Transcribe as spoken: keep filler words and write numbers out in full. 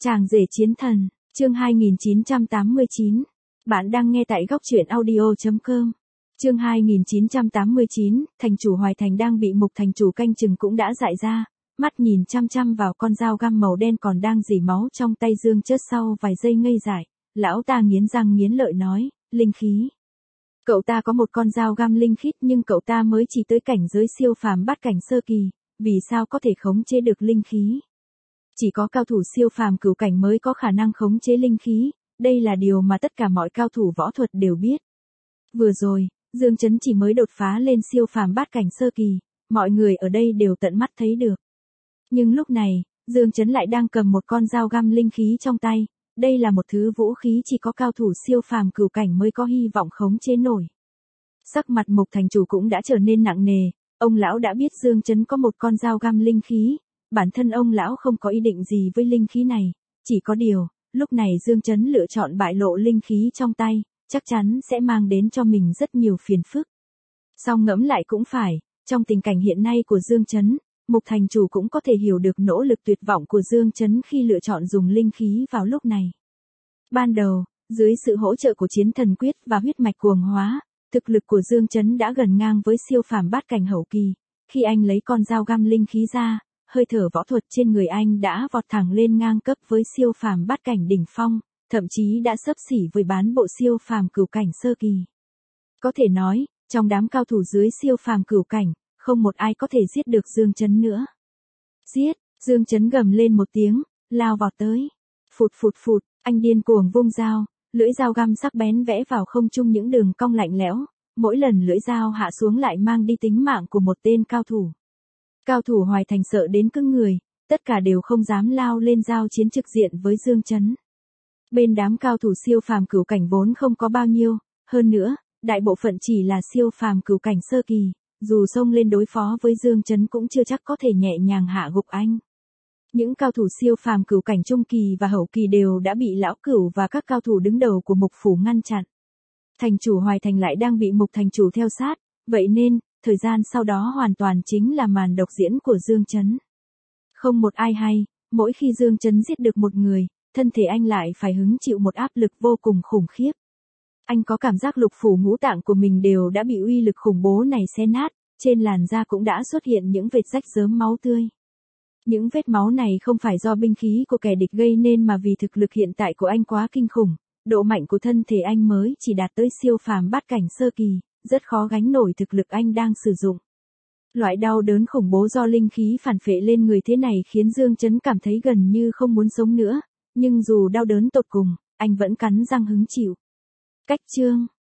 Chàng rể chiến thần, chương hai nghìn chín trăm tám mươi chín. Bạn đang nghe tại góc truyện audio chấm com. Chương hai nghìn chín trăm tám mươi chín, thành chủ Hoài Thành đang bị Mục thành chủ canh chừng cũng đã dại ra, mắt nhìn chăm chăm vào con dao găm màu đen còn đang rỉ máu trong tay Dương Chớt sau vài giây ngây dại, lão ta nghiến răng nghiến lợi nói, linh khí. Cậu ta có một con dao găm linh khiết nhưng cậu ta mới chỉ tới cảnh giới siêu phàm bát cảnh sơ kỳ, vì sao có thể khống chế được linh khí? Chỉ có cao thủ siêu phàm cửu cảnh mới có khả năng khống chế linh khí, đây là điều mà tất cả mọi cao thủ võ thuật đều biết. Vừa rồi, Dương Chấn chỉ mới đột phá lên siêu phàm bát cảnh sơ kỳ, mọi người ở đây đều tận mắt thấy được. Nhưng lúc này, Dương Chấn lại đang cầm một con dao găm linh khí trong tay, đây là một thứ vũ khí chỉ có cao thủ siêu phàm cửu cảnh mới có hy vọng khống chế nổi. Sắc mặt Mục thành chủ cũng đã trở nên nặng nề, ông lão đã biết Dương Chấn có một con dao găm linh khí. Bản thân ông lão không có ý định gì với linh khí này, chỉ có điều, lúc này Dương Chấn lựa chọn bại lộ linh khí trong tay, chắc chắn sẽ mang đến cho mình rất nhiều phiền phức. Song ngẫm lại cũng phải, trong tình cảnh hiện nay của Dương Chấn, Mục thành chủ cũng có thể hiểu được nỗ lực tuyệt vọng của Dương Chấn khi lựa chọn dùng linh khí vào lúc này. Ban đầu, dưới sự hỗ trợ của chiến thần quyết và huyết mạch cuồng hóa, thực lực của Dương Chấn đã gần ngang với siêu phàm bát cảnh hậu kỳ, khi anh lấy con dao găm linh khí ra, hơi thở võ thuật trên người anh đã vọt thẳng lên ngang cấp với siêu phàm bát cảnh đỉnh phong, thậm chí đã xấp xỉ với bán bộ siêu phàm cửu cảnh sơ kỳ. Có thể nói, trong đám cao thủ dưới siêu phàm cửu cảnh, không một ai có thể giết được Dương Chấn nữa. Giết, Dương Chấn gầm lên một tiếng, lao vào tới. Phụt phụt phụt, anh điên cuồng vung dao, lưỡi dao găm sắc bén vẽ vào không trung những đường cong lạnh lẽo, mỗi lần lưỡi dao hạ xuống lại mang đi tính mạng của một tên cao thủ. Cao thủ Hoài Thành sợ đến cứng người, tất cả đều không dám lao lên giao chiến trực diện với Dương Chấn. Bên đám cao thủ siêu phàm cửu cảnh vốn không có bao nhiêu, hơn nữa, đại bộ phận chỉ là siêu phàm cửu cảnh sơ kỳ, dù xông lên đối phó với Dương Chấn cũng chưa chắc có thể nhẹ nhàng hạ gục anh. Những cao thủ siêu phàm cửu cảnh trung kỳ và hậu kỳ đều đã bị lão cửu và các cao thủ đứng đầu của Mục phủ ngăn chặn. Thành chủ Hoài Thành lại đang bị Mục thành chủ theo sát, vậy nên, thời gian sau đó hoàn toàn chính là màn độc diễn của Dương Chấn. Không một ai hay, mỗi khi Dương Chấn giết được một người, thân thể anh lại phải hứng chịu một áp lực vô cùng khủng khiếp. Anh có cảm giác lục phủ ngũ tạng của mình đều đã bị uy lực khủng bố này xé nát, trên làn da cũng đã xuất hiện những vệt rách rớm máu tươi. Những vết máu này không phải do binh khí của kẻ địch gây nên mà vì thực lực hiện tại của anh quá kinh khủng, độ mạnh của thân thể anh mới chỉ đạt tới siêu phàm bát cảnh sơ kỳ, rất khó gánh nổi thực lực anh đang sử dụng. Loại đau đớn khủng bố do linh khí phản phệ lên người thế này khiến Dương Chấn cảm thấy gần như không muốn sống nữa, nhưng dù đau đớn tột cùng, anh vẫn cắn răng hứng chịu. Cách chương